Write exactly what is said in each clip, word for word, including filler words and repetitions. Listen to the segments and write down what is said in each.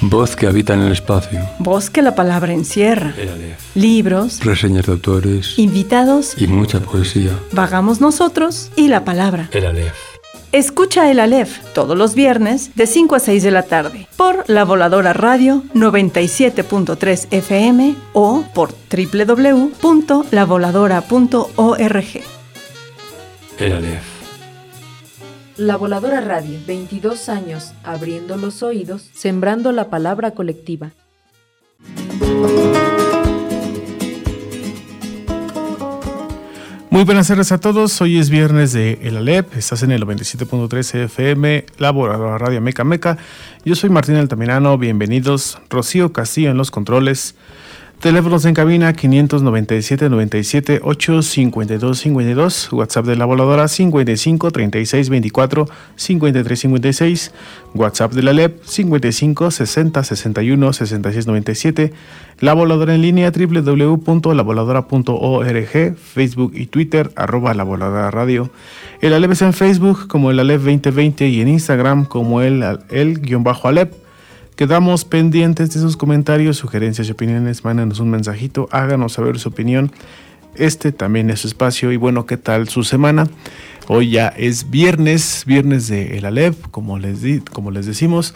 Voz que habita en el espacio. Voz que la palabra encierra. El Aleph. Libros. Reseñas de autores. Invitados. Y mucha poesía. Vagamos nosotros y la palabra. El Aleph. Escucha El Aleph todos los viernes de cinco a seis de la tarde por La Voladora Radio noventa y siete punto tres F M o por doble u doble u doble u punto la voladora punto org. El Aleph. La Voladora Radio, veintidós años, abriendo los oídos, sembrando la palabra colectiva. Muy buenas tardes a todos, hoy es viernes de El Aleph, estás en el noventa y siete punto tres F M, La Voladora Radio Meca Meca. Yo soy Martín Altamirano, bienvenidos. Rocío Castillo en los controles. Teléfonos en cabina quinientos noventa y siete, noventa y siete, ocho, cincuenta y dos, cincuenta y dos. WhatsApp de La Voladora cincuenta y cinco, treinta y seis, veinticuatro, cincuenta y tres, cincuenta y seis. WhatsApp de la L E P cincuenta y cinco, sesenta, sesenta y uno, sesenta y seis, noventa y siete. La Voladora en línea doble u doble u doble u punto la voladora punto org. Facebook y Twitter arroba La Voladora Radio. El Aleph es en Facebook como el Aleph veinte veinte y en Instagram como el el guión bajo Aleph. Quedamos pendientes de sus comentarios, sugerencias y opiniones. Mándenos un mensajito, háganos saber su opinión. Este también es su espacio. Y bueno, ¿qué tal su semana? Hoy ya es viernes, viernes de El Aleph, como les, di, como les decimos.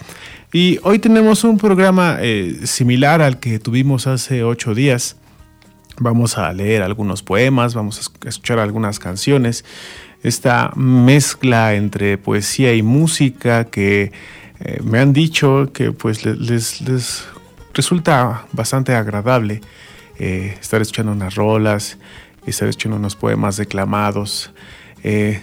Y hoy tenemos un programa eh, similar al que tuvimos hace ocho días. Vamos a leer algunos poemas, vamos a escuchar algunas canciones. Esta mezcla entre poesía y música que... Eh, me han dicho que pues les, les resulta bastante agradable eh, estar escuchando unas rolas, estar escuchando unos poemas declamados. Eh,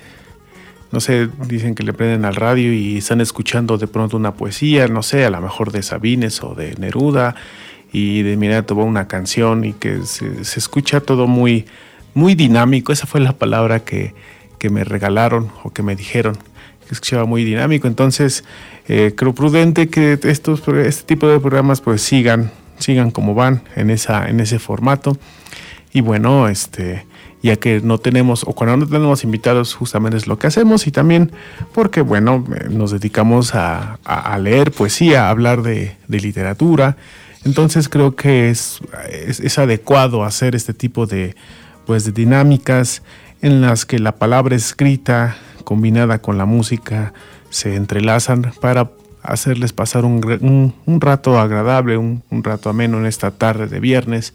no sé, dicen que le prenden al radio y están escuchando de pronto una poesía, no sé, a lo mejor de Sabines o de Neruda, y de inmediato va una canción y que se, se escucha todo muy, muy dinámico. Esa fue la palabra que, que me regalaron o que me dijeron, que escuchaba muy dinámico. Entonces eh, creo prudente que estos este tipo de programas pues sigan sigan como van en esa en ese formato. Y bueno, este ya que no tenemos o cuando no tenemos invitados, justamente es lo que hacemos. Y también porque bueno, nos dedicamos a, a, a leer poesía, a hablar de, de literatura. Entonces creo que es, es es adecuado hacer este tipo de pues de dinámicas en las que la palabra escrita combinada con la música se entrelazan para hacerles pasar un, un, un rato agradable, un, un rato ameno en esta tarde de viernes,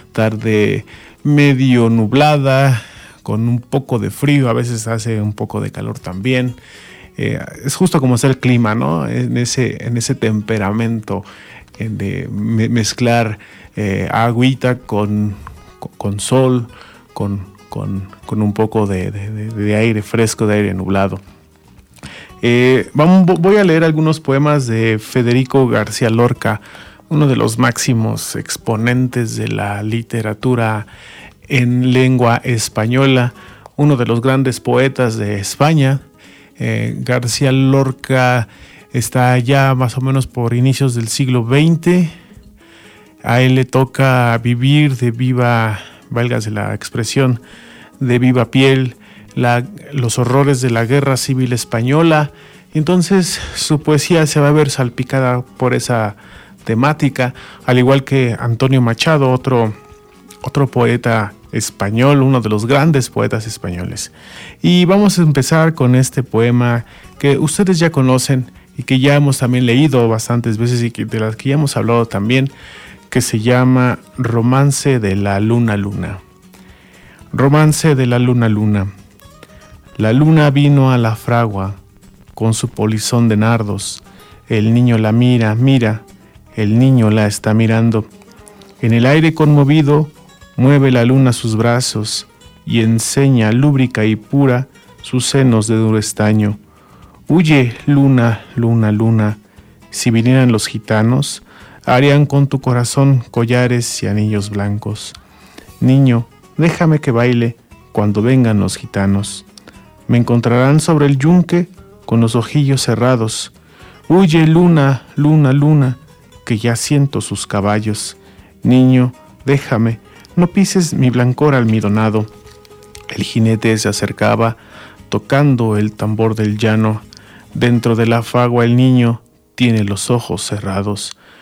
tarde medio nublada, con un poco de frío, a veces hace un poco de calor también. Eh, es justo como está el clima, ¿no? En ese, en ese temperamento de me, mezclar eh, agüita con, con, con sol, con Con, con un poco de, de, de aire fresco, de aire nublado. Eh, vamos, voy a leer algunos poemas de Federico García Lorca, uno de los máximos exponentes de la literatura en lengua española, uno de los grandes poetas de España. Eh, García Lorca está ya más o menos por inicios del siglo veinte. A él le toca vivir de viva... válgase la expresión, de viva piel, la, los horrores de la guerra civil española. Entonces su poesía se va a ver salpicada por esa temática, al igual que Antonio Machado, otro, otro poeta español, uno de los grandes poetas españoles. Y vamos a empezar con este poema que ustedes ya conocen y que ya hemos también leído bastantes veces y que, de las que ya hemos hablado también, que se llama Romance de la Luna Luna. Romance de la Luna Luna. La luna vino a la fragua con su polizón de nardos. El niño la mira, mira, el niño la está mirando. En el aire conmovido mueve la luna sus brazos y enseña lúbrica y pura sus senos de duro estaño. Huye, luna, luna, luna. Si vinieran los gitanos, harían con tu corazón collares y anillos blancos. Niño, déjame que baile cuando vengan los gitanos. Me encontrarán sobre el yunque con los ojillos cerrados. Huye, luna, luna, luna, que ya siento sus caballos. Niño, déjame, no pises mi blancor almidonado. El jinete se acercaba, tocando el tambor del llano. Dentro de la fragua el niño tiene los ojos cerrados.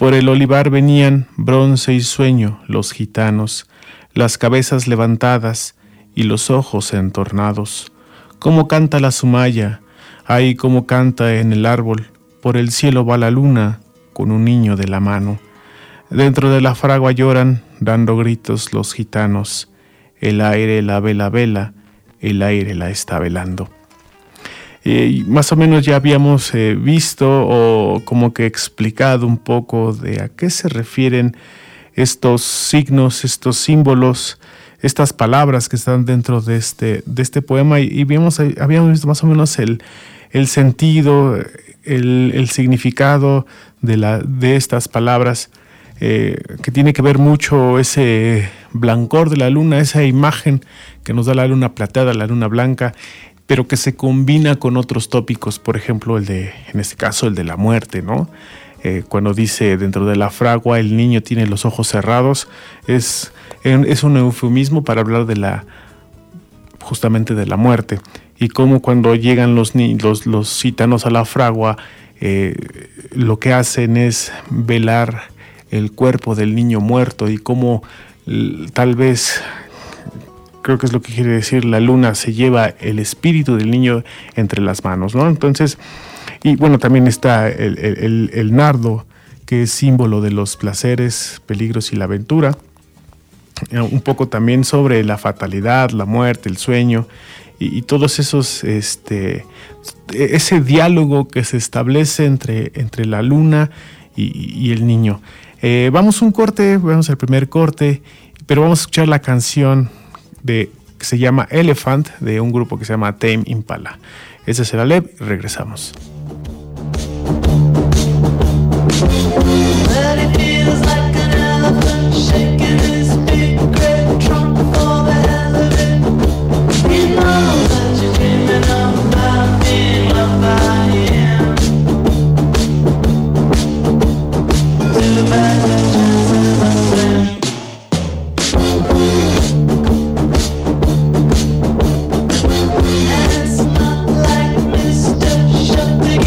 Por el olivar venían, bronce y sueño, los gitanos, las cabezas levantadas y los ojos entornados. Cómo canta la sumaya, ay, cómo canta en el árbol, por el cielo va la luna, con un niño de la mano. Dentro de la fragua lloran, dando gritos los gitanos. El aire la vela vela, el aire la está velando. Eh, más o menos ya habíamos eh, visto o como que explicado un poco de a qué se refieren estos signos, estos símbolos, estas palabras que están dentro de este, de este poema, y, y vimos, habíamos visto más o menos el, el sentido, el, el significado de, la, de estas palabras, eh, que tiene que ver mucho ese blancor de la luna, esa imagen que nos da la luna plateada, la luna blanca, pero que se combina con otros tópicos, por ejemplo, el de, en este caso, el de la muerte, ¿no? Eh, cuando dice dentro de la fragua el niño tiene los ojos cerrados, es, es un eufemismo para hablar de la, justamente de la muerte. Y como cuando llegan los, los, los gitanos a la fragua, eh, lo que hacen es velar el cuerpo del niño muerto, y cómo tal vez, creo que es lo que quiere decir, la luna se lleva el espíritu del niño entre las manos, ¿no? Entonces, y bueno, también está el, el, el nardo, que es símbolo de los placeres, peligros y la aventura. Un poco también sobre la fatalidad, la muerte, el sueño, y, y todos esos, este, ese diálogo que se establece entre, entre la luna y, y el niño. Eh, vamos a un corte, vamos al primer corte, pero vamos a escuchar la canción de, que se llama Elephant, de un grupo que se llama Tame Impala. Ese es el Aleph, y regresamos. It's not like Mister Shut the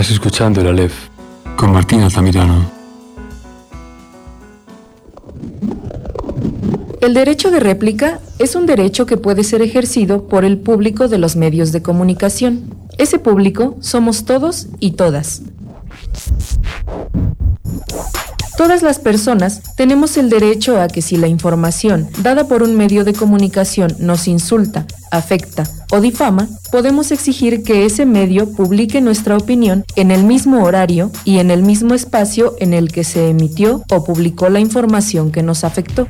Estás escuchando el Aleph con Martín Altamirano. El derecho de réplica es un derecho que puede ser ejercido por el público de los medios de comunicación. Ese público somos todos y todas. Todas las personas tenemos el derecho a que si la información dada por un medio de comunicación nos insulta, afecta o difama, podemos exigir que ese medio publique nuestra opinión en el mismo horario y en el mismo espacio en el que se emitió o publicó la información que nos afectó.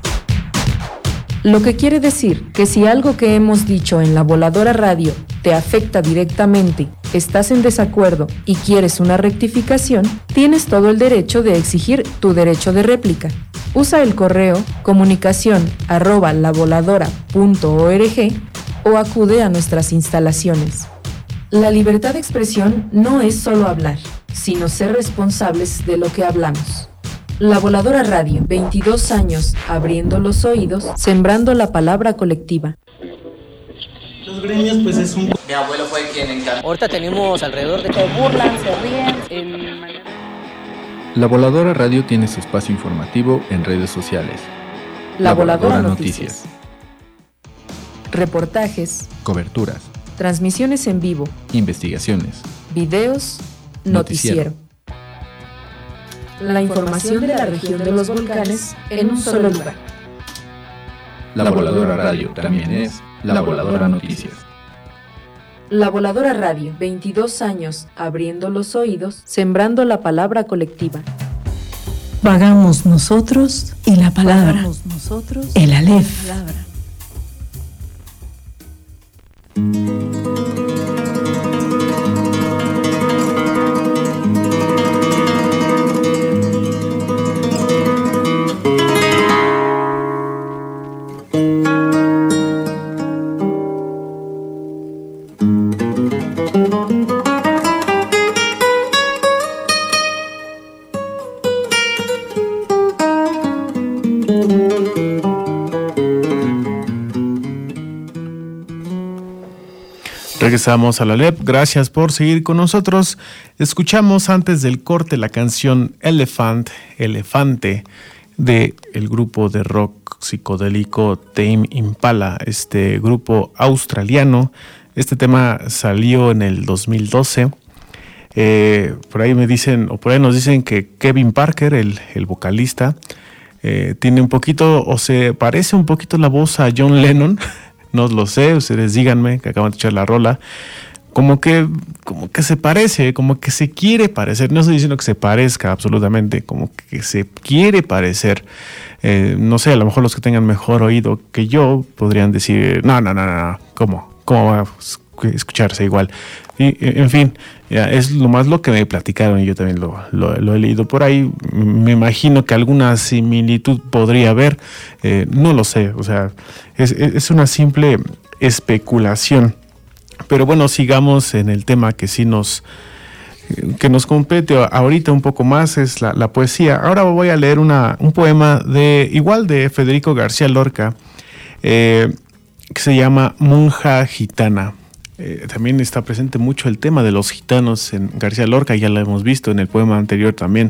Lo que quiere decir que si algo que hemos dicho en La Voladora Radio te afecta directamente, estás en desacuerdo y quieres una rectificación, tienes todo el derecho de exigir tu derecho de réplica. Usa el correo comunicación arroba lavoladora punto org o acude a nuestras instalaciones. La libertad de expresión no es solo hablar, sino ser responsables de lo que hablamos. La Voladora Radio, veintidós años abriendo los oídos, sembrando la palabra colectiva. Los gremios, pues es un... Mi abuelo fue quien encargó. Ahorita tenemos alrededor de... Se burlan, se ríen. En... La Voladora Radio tiene su espacio informativo en redes sociales. La, La Voladora, Voladora Noticias. Noticias. Reportajes. Coberturas. Transmisiones en vivo. Investigaciones. Videos. Noticiero. noticiero. La información de la región de los volcanes en un solo lugar. La Voladora Radio también es La Voladora Noticias. La Voladora Radio, veintidós años abriendo los oídos, sembrando la palabra colectiva. Vagamos nosotros y la palabra. Vagamos nosotros, el Aleph. La palabra. Regresamos a la Aleph, gracias por seguir con nosotros. Escuchamos antes del corte la canción Elephant, Elefante, de el grupo de rock psicodélico Tame Impala, este grupo australiano. Este tema salió en el dos mil doce. Eh, por ahí me dicen, o por ahí nos dicen que Kevin Parker, el, el vocalista, eh, tiene un poquito, o se parece un poquito la voz a John Lennon. No lo sé, ustedes díganme, que acaban de echar la rola. Como que, como que se parece, como que se quiere parecer. No estoy diciendo que se parezca absolutamente, como que se quiere parecer. Eh, no sé, a lo mejor los que tengan mejor oído que yo podrían decir, no, no, no, no, ¿cómo? ¿Cómo va a escucharse igual? Y, en fin, ya, es lo más lo que me platicaron y yo también lo, lo, lo he leído por ahí. Me imagino que alguna similitud podría haber, eh, no lo sé, o sea, es, es una simple especulación. Pero bueno, sigamos en el tema que sí nos, que nos compete ahorita un poco más, es la, la poesía. Ahora voy a leer una, un poema de igual de Federico García Lorca, eh, que se llama Monja Gitana. Eh, también está presente mucho el tema de los gitanos en García Lorca, ya lo hemos visto en el poema anterior también.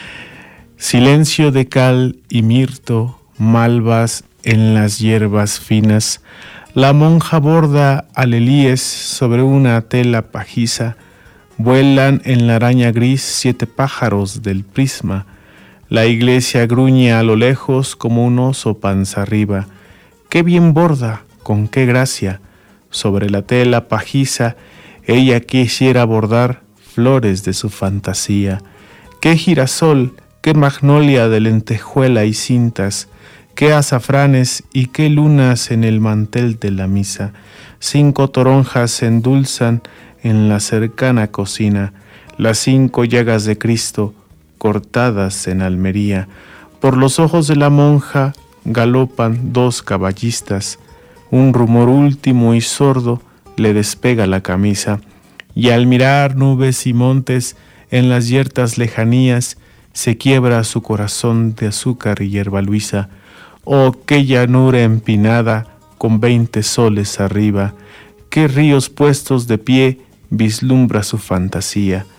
Silencio de cal y mirto, malvas en las hierbas finas, la monja borda alelíes sobre una tela pajiza, vuelan en la araña gris siete pájaros del prisma, la iglesia gruñe a lo lejos como un oso panza arriba, qué bien borda, con qué gracia, sobre la tela pajiza, ella quisiera bordar flores de su fantasía. Qué girasol, qué magnolia de lentejuela y cintas, qué azafranes y qué lunas en el mantel de la misa. Cinco toronjas se endulzan en la cercana cocina, las cinco llagas de Cristo cortadas en Almería. Por los ojos de la monja galopan dos caballistas, un rumor último y sordo le despega la camisa, y al mirar nubes y montes en las yertas lejanías, se quiebra su corazón de azúcar y hierba luisa. Oh, qué llanura empinada con veinte soles arriba, qué ríos puestos de pie vislumbra su fantasía.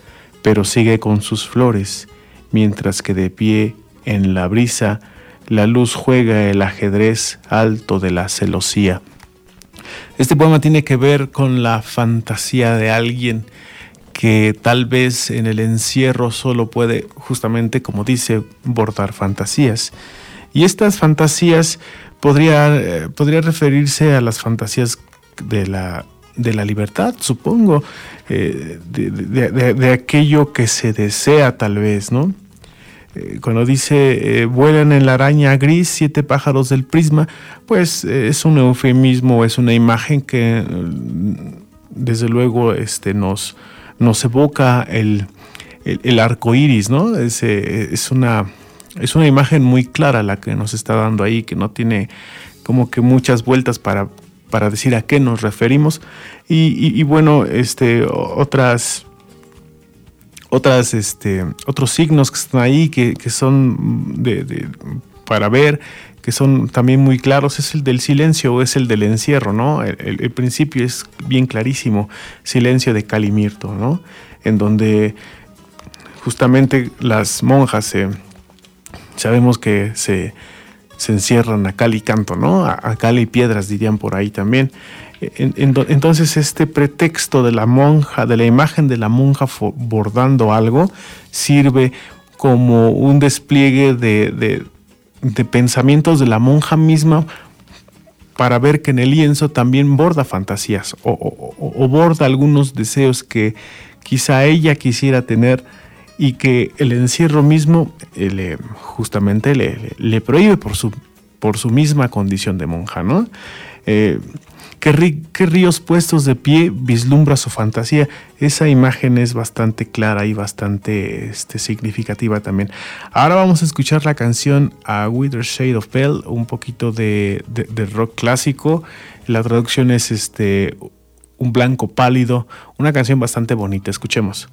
pero sigue con sus flores, mientras que de pie en la brisa la luz juega el ajedrez alto de la celosía. Este poema tiene que ver con la fantasía de alguien que tal vez en el encierro solo puede, justamente como dice, bordar fantasías. Y estas fantasías podría, eh, podría referirse a las fantasías de la, de la libertad, supongo, eh, de, de, de, de aquello que se desea tal vez, ¿no? Eh, cuando dice eh, vuelan en la araña gris siete pájaros del prisma, pues eh, es un eufemismo, es una imagen que eh, desde luego este, nos, nos evoca el, el, el arco iris, ¿no? Es, eh, es una... Es una imagen muy clara la que nos está dando ahí, que no tiene como que muchas vueltas para, para decir a qué nos referimos. Y, y, y bueno, este, otras, otras, este, otros signos que están ahí, que, que son de, de, para ver, que son también muy claros, es el del silencio o es el del encierro, ¿no? El, el, el principio es bien clarísimo, Silencio de Calimirto, ¿no? En donde justamente las monjas se... Sabemos que se, se encierran a cal y canto, ¿no? A, a cal y piedras dirían por ahí también. En, en, entonces este pretexto de la monja, de la imagen de la monja bordando algo, sirve como un despliegue de, de, de pensamientos de la monja misma para ver que en el lienzo también borda fantasías o, o, o borda algunos deseos que quizá ella quisiera tener y que el encierro mismo eh, le, justamente le, le, le prohíbe por su, por su misma condición de monja, ¿no? Eh, ¿qué, ri, ¿Qué ríos puestos de pie vislumbra su fantasía? Esa imagen es bastante clara y bastante este, significativa también. Ahora vamos a escuchar la canción A Withered Shade of Pale, un poquito de, de, de rock clásico. La traducción es este, Un blanco pálido, una canción bastante bonita. Escuchemos.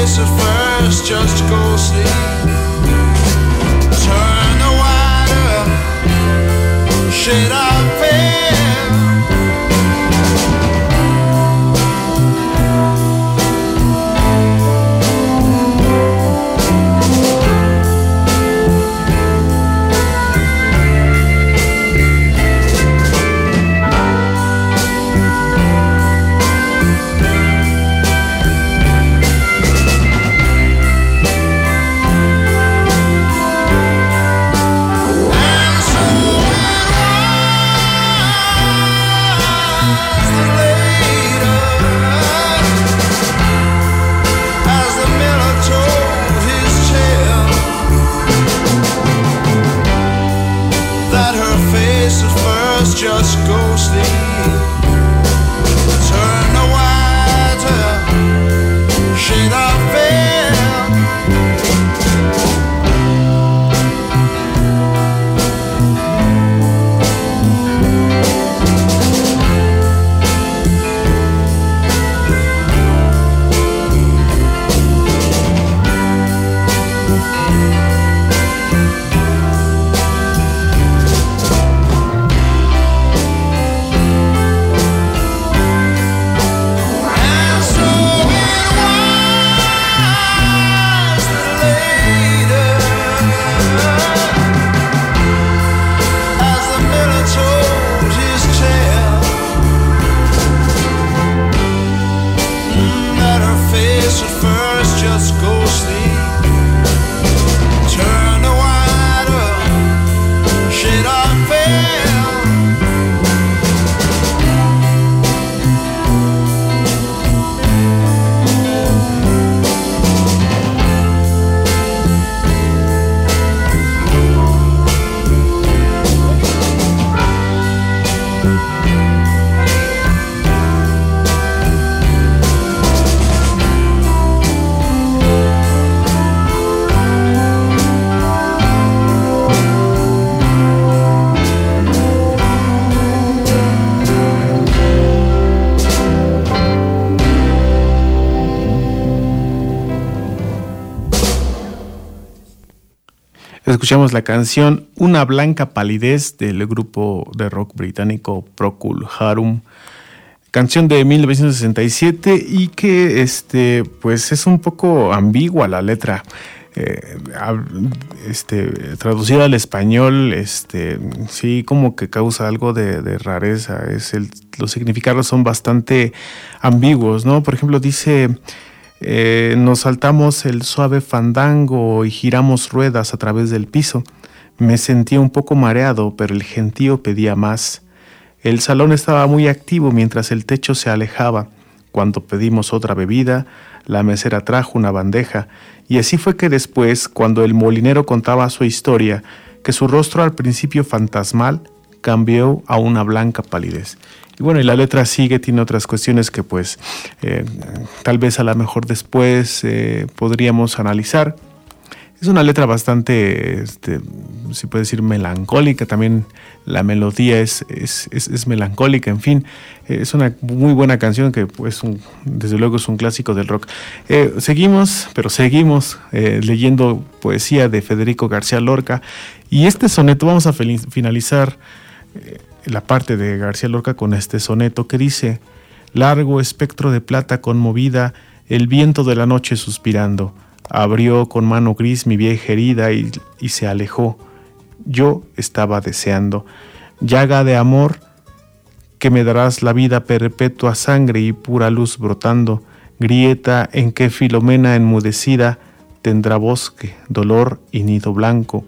face at first just to go sleep. Turn the wider shade of pale. Just go sleep. Turn the wider shade of pale. Escuchamos la canción Una blanca palidez del grupo de rock británico Procol Harum, canción de mil novecientos sesenta y siete y que este, pues es un poco ambigua la letra. Eh, este, traducida al español, este, sí, como que causa algo de, de rareza. Es el, los significados son bastante ambiguos, ¿no? Por ejemplo, dice... Eh, nos saltamos el suave fandango y giramos ruedas a través del piso. Me sentía un poco mareado, pero el gentío pedía más. El salón estaba muy activo mientras el techo se alejaba. Cuando pedimos otra bebida, la mesera trajo una bandeja, y así fue que después, cuando el molinero contaba su historia, que su rostro al principio fantasmal cambió a una blanca palidez. Y bueno, y la letra sigue, tiene otras cuestiones que pues eh, tal vez a lo mejor después eh, podríamos analizar. Es una letra bastante, este, se puede decir, melancólica. También la melodía es, es, es, es melancólica, en fin. Eh, es una muy buena canción que pues un, desde luego es un clásico del rock. Eh, seguimos, pero seguimos eh, leyendo poesía de Federico García Lorca. Y este soneto, vamos a finalizar eh, la parte de García Lorca con este soneto que dice: largo espectro de plata conmovida, el viento de la noche suspirando, abrió con mano gris mi vieja herida y, y se alejó. Yo estaba deseando, llaga de amor, que me darás la vida perpetua, sangre y pura luz brotando, grieta en que Filomena enmudecida tendrá bosque, dolor y nido blanco.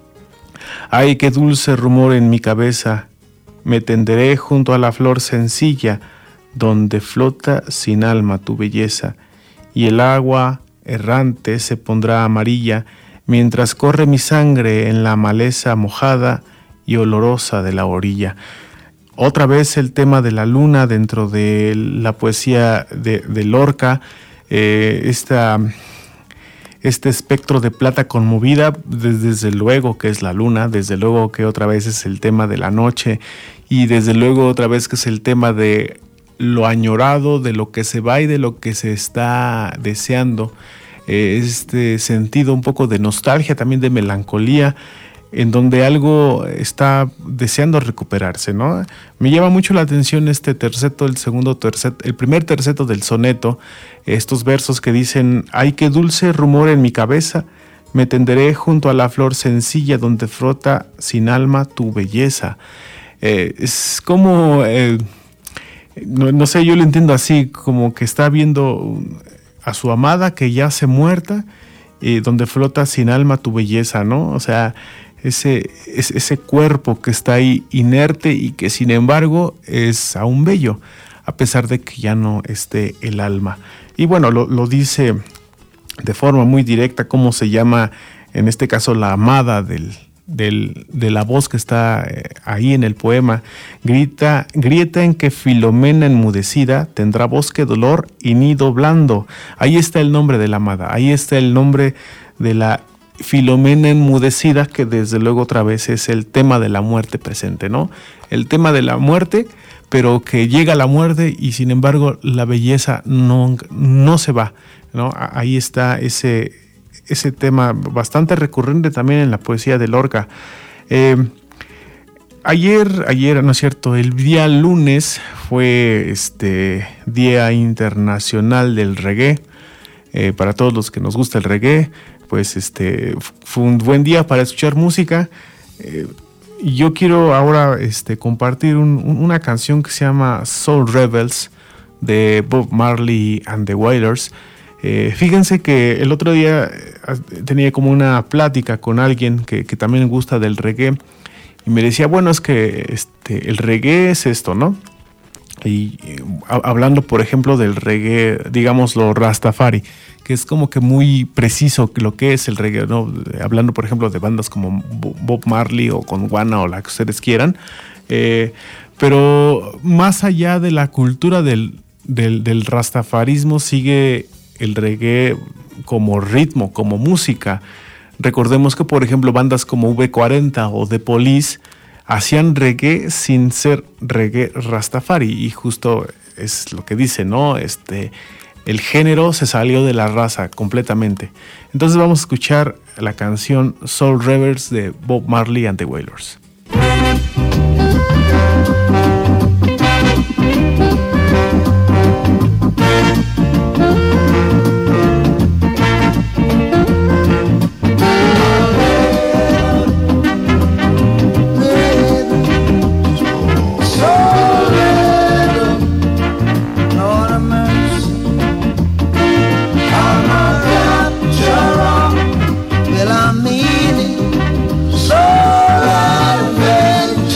Ay, qué dulce rumor en mi cabeza, me tenderé junto a la flor sencilla, donde flota sin alma tu belleza, y el agua errante se pondrá amarilla, mientras corre mi sangre en la maleza mojada y olorosa de la orilla. Otra vez el tema de la luna dentro de la poesía de, de Lorca, eh, esta... Este espectro de plata conmovida, desde luego que es la luna, desde luego que otra vez es el tema de la noche, y desde luego otra vez que es el tema de lo añorado, de lo que se va y de lo que se está deseando. eh, este sentido un poco de nostalgia, también de melancolía, en donde algo está deseando recuperarse, ¿no? Me llama mucho la atención este terceto, el segundo terceto, el primer terceto del soneto, estos versos que dicen: ay, qué dulce rumor en mi cabeza, me tenderé junto a la flor sencilla donde frota sin alma tu belleza. Eh, es como, eh, no, no sé, yo lo entiendo así, como que está viendo a su amada que yace muerta, eh, donde flota sin alma tu belleza, ¿no? O sea, ese, ese, ese cuerpo que está ahí inerte y que sin embargo es aún bello, a pesar de que ya no esté el alma. Y bueno, lo, lo dice de forma muy directa cómo se llama, en este caso, la amada del, del, de la voz que está ahí en el poema. Grita, grieta en que Filomena enmudecida tendrá bosque dolor y nido blando. Ahí está el nombre de la amada, ahí está el nombre de la Filomena enmudecida, que desde luego otra vez es el tema de la muerte presente, ¿no? El tema de la muerte, pero que llega la muerte y sin embargo la belleza no, no se va, ¿no? Ahí está ese, ese tema bastante recurrente también en la poesía de Lorca. Eh, ayer, ayer, no es cierto, el día lunes fue este Día Internacional del Reggae. Eh, para todos los que nos gusta el reggae, pues este fue un buen día para escuchar música. Eh, yo quiero ahora este, compartir un, un, una canción que se llama Soul Rebels de Bob Marley and the Wailers. Eh, fíjense que el otro día tenía como una plática con alguien que, que también gusta del reggae y me decía, bueno, es que este, el reggae es esto, ¿no? Y eh, hablando, por ejemplo, del reggae, digámoslo, Rastafari, que es como que muy preciso lo que es el reggae, ¿no? Hablando, por ejemplo, de bandas como Bob Marley o Gondwana o la que ustedes quieran. Eh, pero más allá de la cultura del, del, del rastafarismo, sigue el reggae como ritmo, como música. Recordemos que, por ejemplo, bandas como V cuarenta o The Police hacían reggae sin ser reggae rastafari, y justo es lo que dice, ¿no? Este, el género se salió de la raza completamente. Entonces vamos a escuchar la canción Soul Rebels de Bob Marley and the Wailers. Well, I mean it. So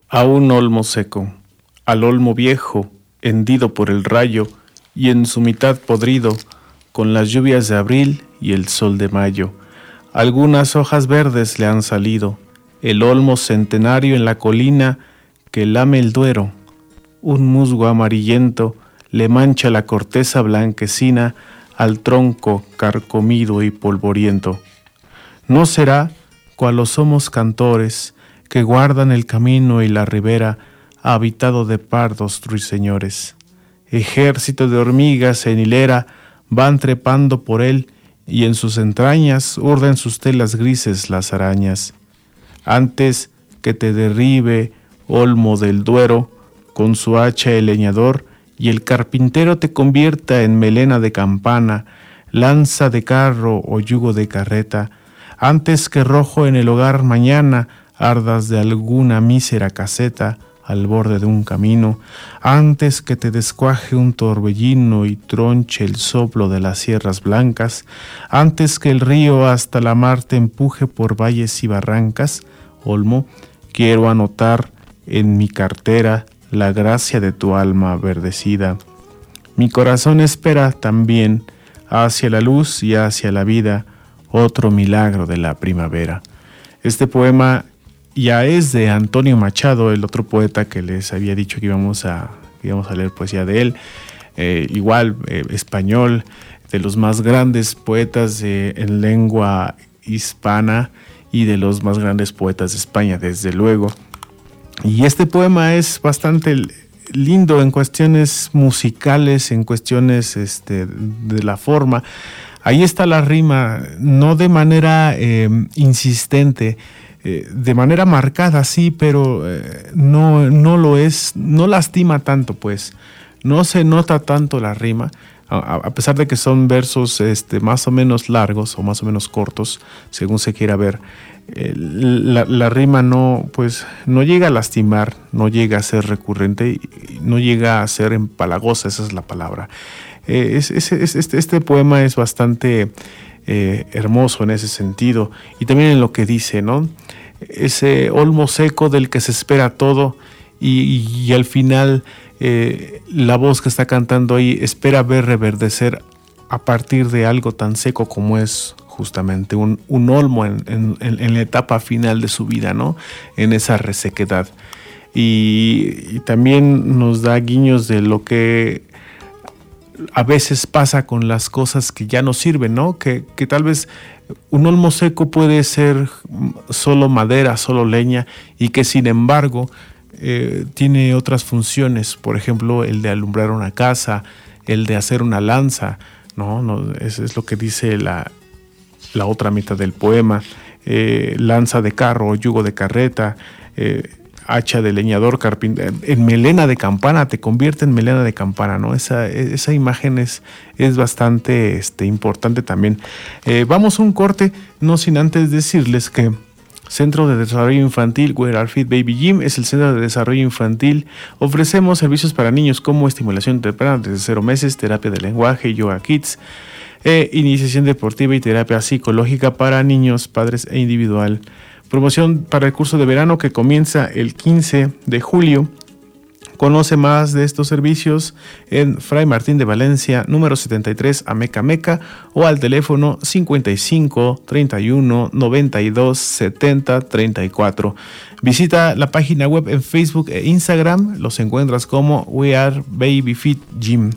A un olmo seco, al olmo viejo, hendido por el rayo, y en su mitad podrido, con las lluvias de abril y el sol de mayo. Algunas hojas verdes le han salido, el olmo centenario en la colina que lame el Duero. Un musgo amarillento le mancha la corteza blanquecina al tronco carcomido y polvoriento. ¿No será, cual los somos cantores, que guardan el camino y la ribera, habitado de pardos ruiseñores? Ejército de hormigas en hilera van trepando por él, y en sus entrañas urden sus telas grises las arañas. Antes que te derribe, olmo del Duero, con su hacha el leñador, y el carpintero te convierta en melena de campana, lanza de carro o yugo de carreta, antes que rojo en el hogar mañana ardas de alguna mísera caseta al borde de un camino, antes que te descuaje un torbellino y tronche el soplo de las sierras blancas, antes que el río hasta la mar te empuje por valles y barrancas, olmo, quiero anotar en mi cartera la gracia de tu alma verdecida. Mi corazón espera también hacia la luz y hacia la vida otro milagro de la primavera. Este poema ya es de Antonio Machado, el otro poeta que les había dicho que íbamos a, que íbamos a leer poesía de él, eh, igual eh, español, de los más grandes poetas eh, en lengua hispana y de los más grandes poetas de España, desde luego. Y este poema es bastante lindo en cuestiones musicales, en cuestiones este, de la forma. Ahí está la rima, no de manera eh, insistente, eh, de manera marcada, sí, pero eh, no, no lo es, no lastima tanto, pues. No se nota tanto la rima, a, a pesar de que son versos este, más o menos largos o más o menos cortos, según se quiera ver. Eh, la, la rima no, pues, no llega a lastimar, no llega a ser recurrente, no llega a ser empalagosa, esa es la palabra. Eh, es, es, es, este, este poema es bastante eh, hermoso en ese sentido, y también en lo que dice, ¿no? Ese olmo seco del que se espera todo, y, y, y al final eh, la voz que está cantando ahí espera ver reverdecer a partir de algo tan seco como es justamente un, un olmo en, en, en la etapa final de su vida, ¿no? En esa resequedad. Y, y también nos da guiños de lo que a veces pasa con las cosas que ya no sirven, ¿no? Que, que tal vez un olmo seco puede ser solo madera, solo leña, y que sin embargo eh, tiene otras funciones, por ejemplo, el de alumbrar una casa, el de hacer una lanza, ¿no? no eso es lo que dice la, la otra mitad del poema. Eh, lanza de carro, yugo de carreta, eh, hacha de leñador, carpintero, en melena de campana, te convierte en melena de campana, ¿no? Esa, esa imagen es, es bastante este, importante también. Eh, vamos a un corte, no sin antes decirles que Centro de Desarrollo Infantil Where Are Fit Baby Gym es el centro de desarrollo infantil. Ofrecemos servicios para niños como estimulación temprana desde cero meses, terapia de lenguaje, yoga kids, eh, iniciación deportiva y terapia psicológica para niños, padres e individual. Promoción para el curso de verano que comienza el quince de julio. Conoce más de estos servicios en Fray Martín de Valencia, número setenta y tres, Ameca Meca, o al teléfono cincuenta y cinco, treinta y uno, noventa y dos, setenta, treinta y cuatro. Visita la página web en Facebook e Instagram, los encuentras como We Are Baby Fit Gym.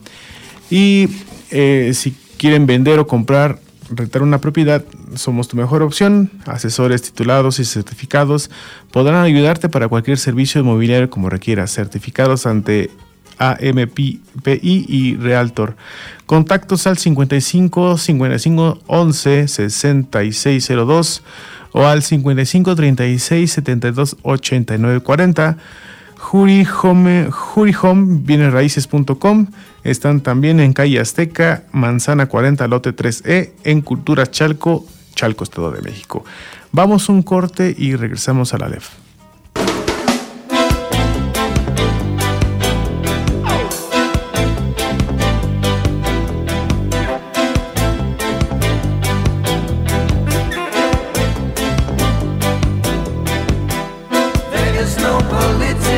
Y eh, si quieren vender o comprar, rentar una propiedad, somos tu mejor opción. Asesores titulados y certificados podrán ayudarte para cualquier servicio inmobiliario como requieras, certificados ante A M P I y Realtor. Contactos al cincuenta y cinco, cincuenta y cinco, once, sesenta y seis cero dos o al cincuenta y cinco, treinta y seis, setenta y dos, ochenta y nueve cuarenta. Juri Home, Juri Home, bienes raíces punto com. Están también en calle Azteca, Manzana cuarenta, lote tres E, en Cultura Chalco, Chalco, Estado de México. Vamos a un corte y regresamos a la L E F. There is no politics.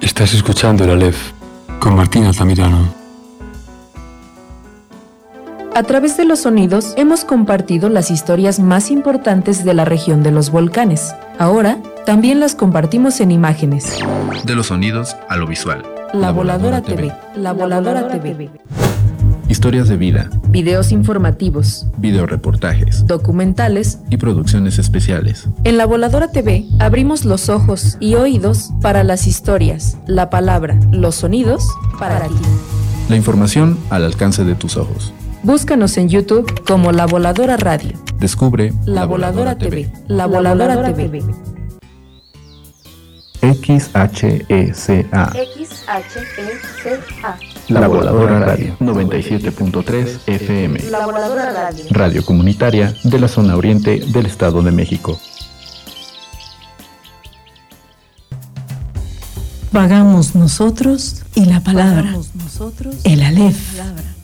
Estás escuchando el Aleph con Martín Altamirano. A través de los sonidos hemos compartido las historias más importantes de la región de los volcanes. Ahora también las compartimos en imágenes. De los sonidos a lo visual. La Voladora T V. La Voladora T V. Historias de vida, Videos informativos, videoreportajes documentales. y producciones especiales. En La Voladora T V abrimos los ojos y oídos para las historias, la palabra, los sonidos para ti. La información al alcance de tus ojos. Búscanos en YouTube como La Voladora Radio. Descubre La Voladora T V. La Voladora T V. X H E C A. X H E C A. La Voladora Radio noventa y siete punto tres F M. La Voladora Radio. Radio comunitaria de la zona oriente del Estado de México. Vagamos nosotros y la palabra. El Aleph.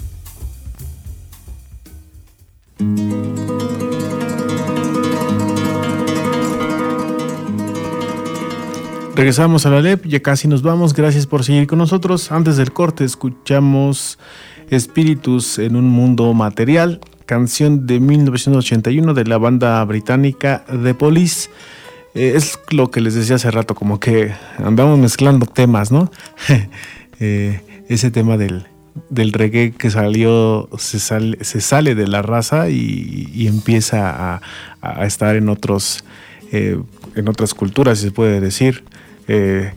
Regresamos a la Aleph, ya casi nos vamos, gracias por seguir con nosotros. Antes del corte escuchamos Espíritus en un mundo material, canción de mil novecientos ochenta y uno de la banda británica The Police. Eh, es lo que les decía hace rato, como que andamos mezclando temas, ¿no? eh, ese tema del, del reggae que salió, se sale, se sale de la raza y, y empieza a, a estar en otros, eh, en otras culturas, si se puede decir. Eh,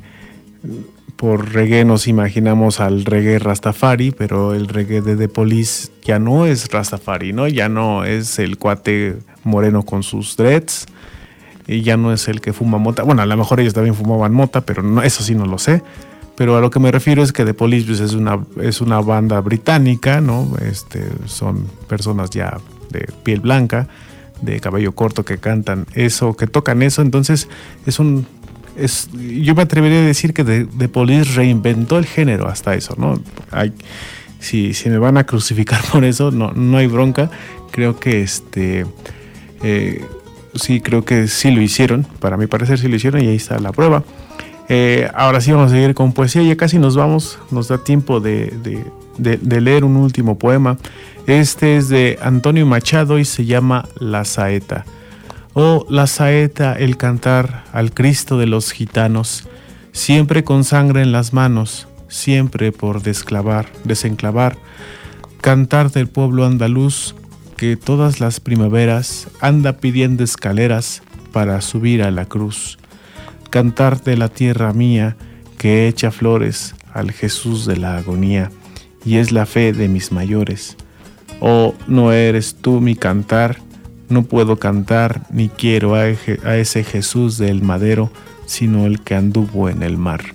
por reggae nos imaginamos al reggae Rastafari, pero el reggae de The Police ya no es Rastafari, ¿no? Ya no es el cuate moreno con sus dreads, y ya no es el que fuma mota. Bueno, a lo mejor ellos también fumaban mota, pero no, eso sí no lo sé. Pero a lo que me refiero es que The Police pues, es una es una banda británica, ¿no? Este, son personas ya de piel blanca, de cabello corto, que cantan eso, que tocan eso. Entonces es un Es, yo me atrevería a decir que The, The Police reinventó el género hasta eso, ¿no? Hay, si, si me van a crucificar por eso, no, no hay bronca. Creo que este eh, sí, creo que sí lo hicieron. Para mi parecer sí lo hicieron y ahí está la prueba. Eh, ahora sí vamos a seguir con poesía. Ya casi nos vamos. Nos da tiempo de, de, de, de leer un último poema. Este es de Antonio Machado y se llama La Saeta. Oh, la saeta, el cantar al Cristo de los gitanos, siempre con sangre en las manos, siempre por desclavar, desenclavar, cantar del pueblo andaluz que todas las primaveras anda pidiendo escaleras para subir a la cruz, cantar de la tierra mía que echa flores al Jesús de la agonía y es la fe de mis mayores. Oh, no eres tú mi cantar. No puedo cantar ni quiero a, a ese Jesús del madero, sino el que anduvo en el mar.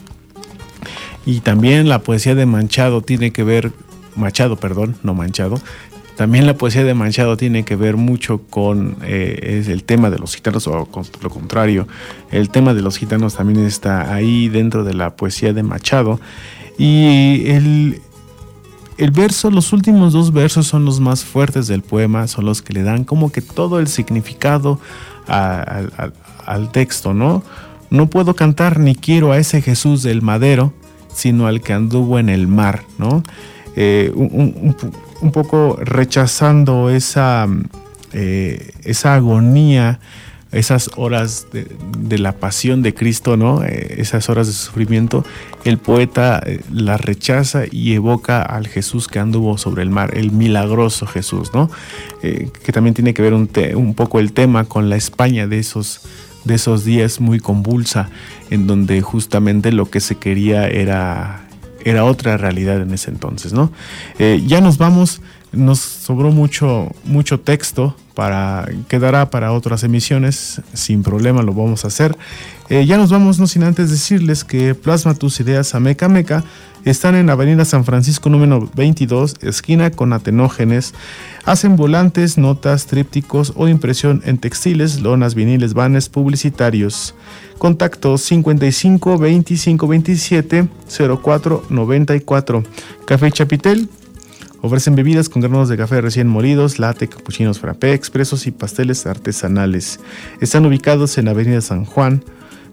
Y también la poesía de Machado tiene que ver, Machado, perdón, no Manchado. También la poesía de Machado tiene que ver mucho con eh, es el tema de los gitanos, o con lo contrario, el tema de los gitanos también está ahí dentro de la poesía de Machado. Y el El verso, los últimos dos versos son los más fuertes del poema, son los que le dan como que todo el significado a, a, a, al texto, ¿no? No puedo cantar ni quiero a ese Jesús del madero, sino al que anduvo en el mar, ¿no? Eh, un, un, un poco rechazando esa, eh, esa agonía, esas horas de, de la pasión de Cristo, ¿no? Eh, esas horas de sufrimiento, el poeta eh, las rechaza y evoca al Jesús que anduvo sobre el mar, el milagroso Jesús, ¿no? Eh, que también tiene que ver un, te, un poco el tema con la España de esos, de esos días muy convulsa, en donde justamente lo que se quería era, era otra realidad en ese entonces, ¿no? Eh, ya nos vamos, nos sobró mucho, mucho texto. Para, quedará para otras emisiones, sin problema lo vamos a hacer. Eh, ya nos vamos, no sin antes decirles que Plasma tus ideas a Meca Meca están en Avenida San Francisco número veintidós, esquina con Atenógenes. Hacen volantes, notas, trípticos o impresión en textiles, lonas, viniles, banners publicitarios. Contacto cincuenta y cinco veinticinco veintisiete cero cuatro noventa y cuatro. Café Chapitel. Ofrecen bebidas con granos de café recién molidos, latte, capuchinos frappé, expresos y pasteles artesanales. Están ubicados en Avenida San Juan,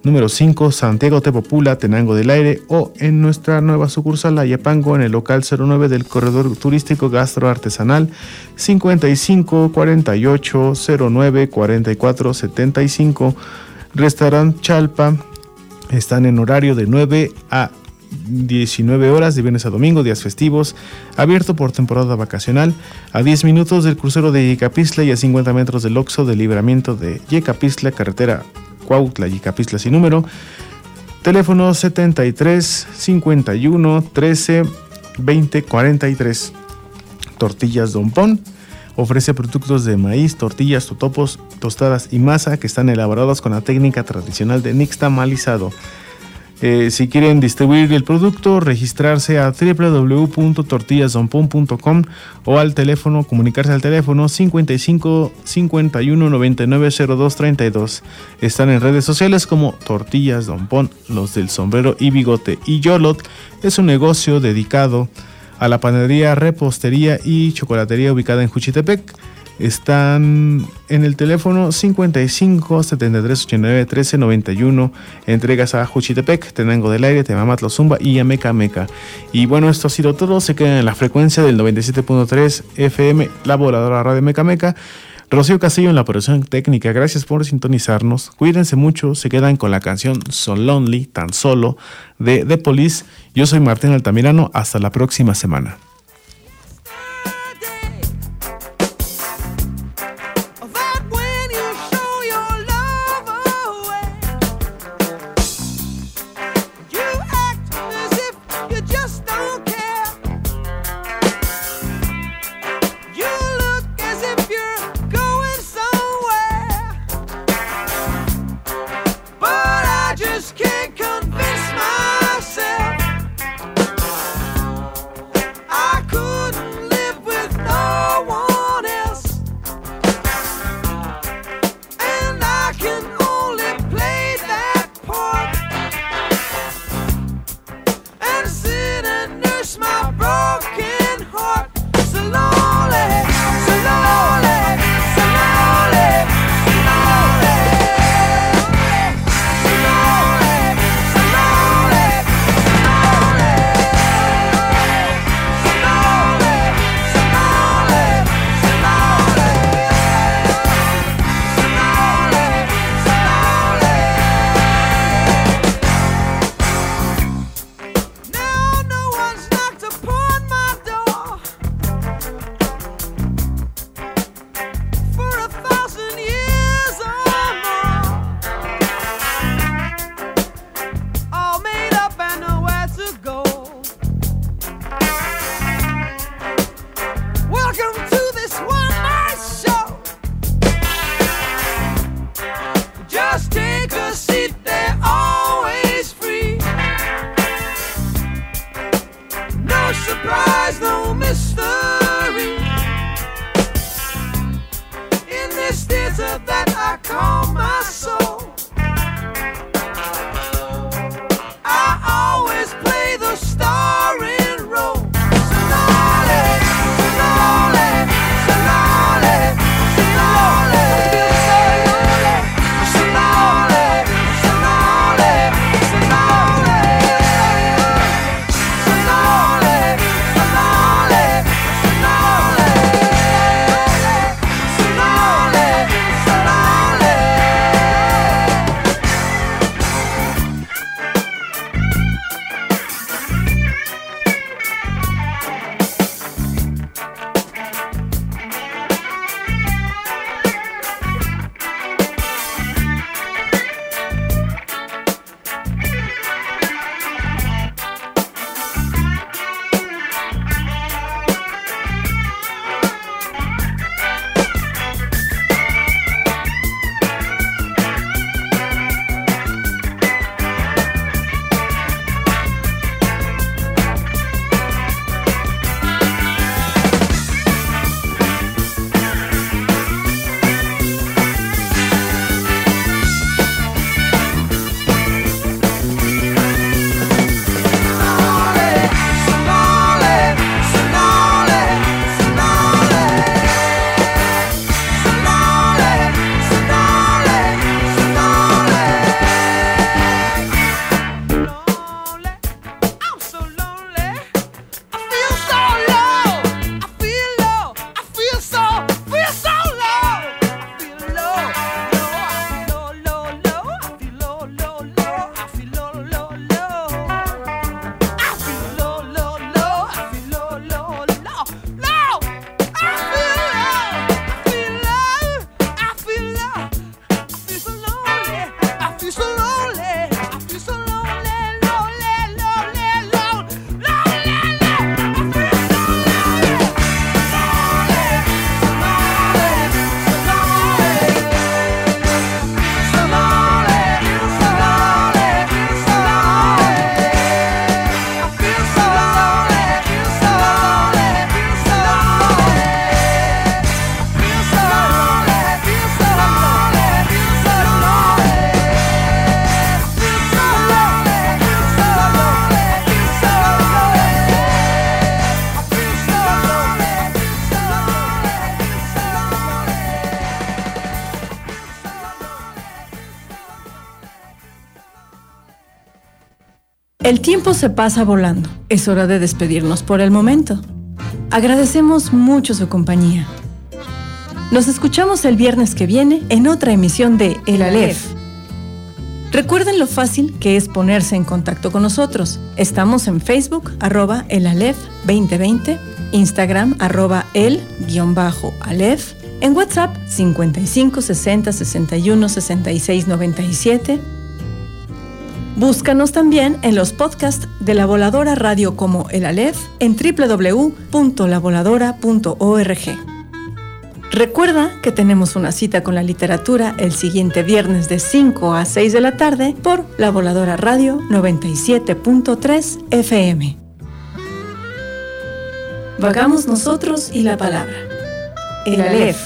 número cinco, Santiago Tepopula, Tenango del Aire, o en nuestra nueva sucursal Ayapango, en el local cero nueve del Corredor Turístico Gastroartesanal, cincuenta y cinco cuarenta y ocho cero nueve cuarenta y cuatro setenta y cinco. Restaurant Chalpa, están en horario de nueve a diecinueve horas, de viernes a domingo, días festivos, abierto por temporada vacacional, a diez minutos del crucero de Yecapistla y a cincuenta metros del Oxxo de libramiento de Yecapistla, carretera Cuautla, Yecapistla sin número. Teléfono setenta y tres cincuenta y uno trece veinte cuarenta y tres. Tortillas Don Pon ofrece productos de maíz, tortillas, totopos, tostadas y masa que están elaboradas con la técnica tradicional de nixtamalizado. Eh, si quieren distribuir el producto, registrarse a doble u doble u doble u punto tortillas don pon punto com o al teléfono, comunicarse al teléfono cincuenta y cinco cincuenta y uno noventa y nueve cero dos treinta y dos. Están en redes sociales como Tortillas Don Pon, los del sombrero y bigote. Y Yolot es un negocio dedicado a la panadería, repostería y chocolatería ubicada en Juchitepec. Están en el teléfono cincuenta y cinco setenta y tres ochenta y nueve trece noventa y uno. Entregas a Juchitepec, Tenango del Aire, Temamatlo Zumba y Amecameca. Y bueno, esto ha sido todo. Se quedan en la frecuencia del noventa y siete punto tres F M, La Voladora Radio Mecameca. Rocío Castillo en la operación técnica. Gracias por sintonizarnos. Cuídense mucho. Se quedan con la canción So Lonely, Tan Solo, de The Police. Yo soy Martín Altamirano. Hasta la próxima semana. I El tiempo se pasa volando. Es hora de despedirnos por el momento. Agradecemos mucho su compañía. Nos escuchamos el viernes que viene en otra emisión de El Aleph. Recuerden lo fácil que es ponerse en contacto con nosotros. Estamos en Facebook, arroba el Aleph veinte veinte, Instagram, arroba el guión bajo Aleph, en WhatsApp cincuenta y cinco sesenta sesenta y uno sesenta y seis noventa y siete. Búscanos también en los podcasts de La Voladora Radio como El Aleph en doble u doble u doble u punto la voladora punto org. Recuerda que tenemos una cita con la literatura el siguiente viernes de cinco a seis de la tarde por La Voladora Radio noventa y siete punto tres F M. Vagamos nosotros y la palabra. El Aleph.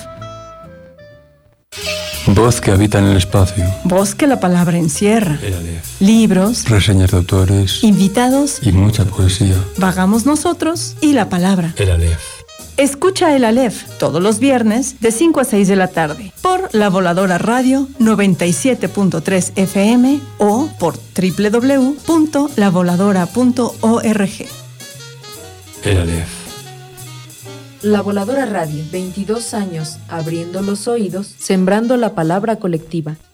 Voz que habita en el espacio. Voz que la palabra encierra. El Aleph. Libros, Reseñas de autores. invitados, Y mucha poesía. vagamos nosotros y la palabra. El Aleph. Escucha El Aleph todos los viernes de cinco a seis de la tarde por La Voladora Radio noventa y siete punto tres F M o por doble u doble u doble u punto la voladora punto org. El Aleph. La Voladora Radio, veintidós años, abriendo los oídos, sembrando la palabra colectiva.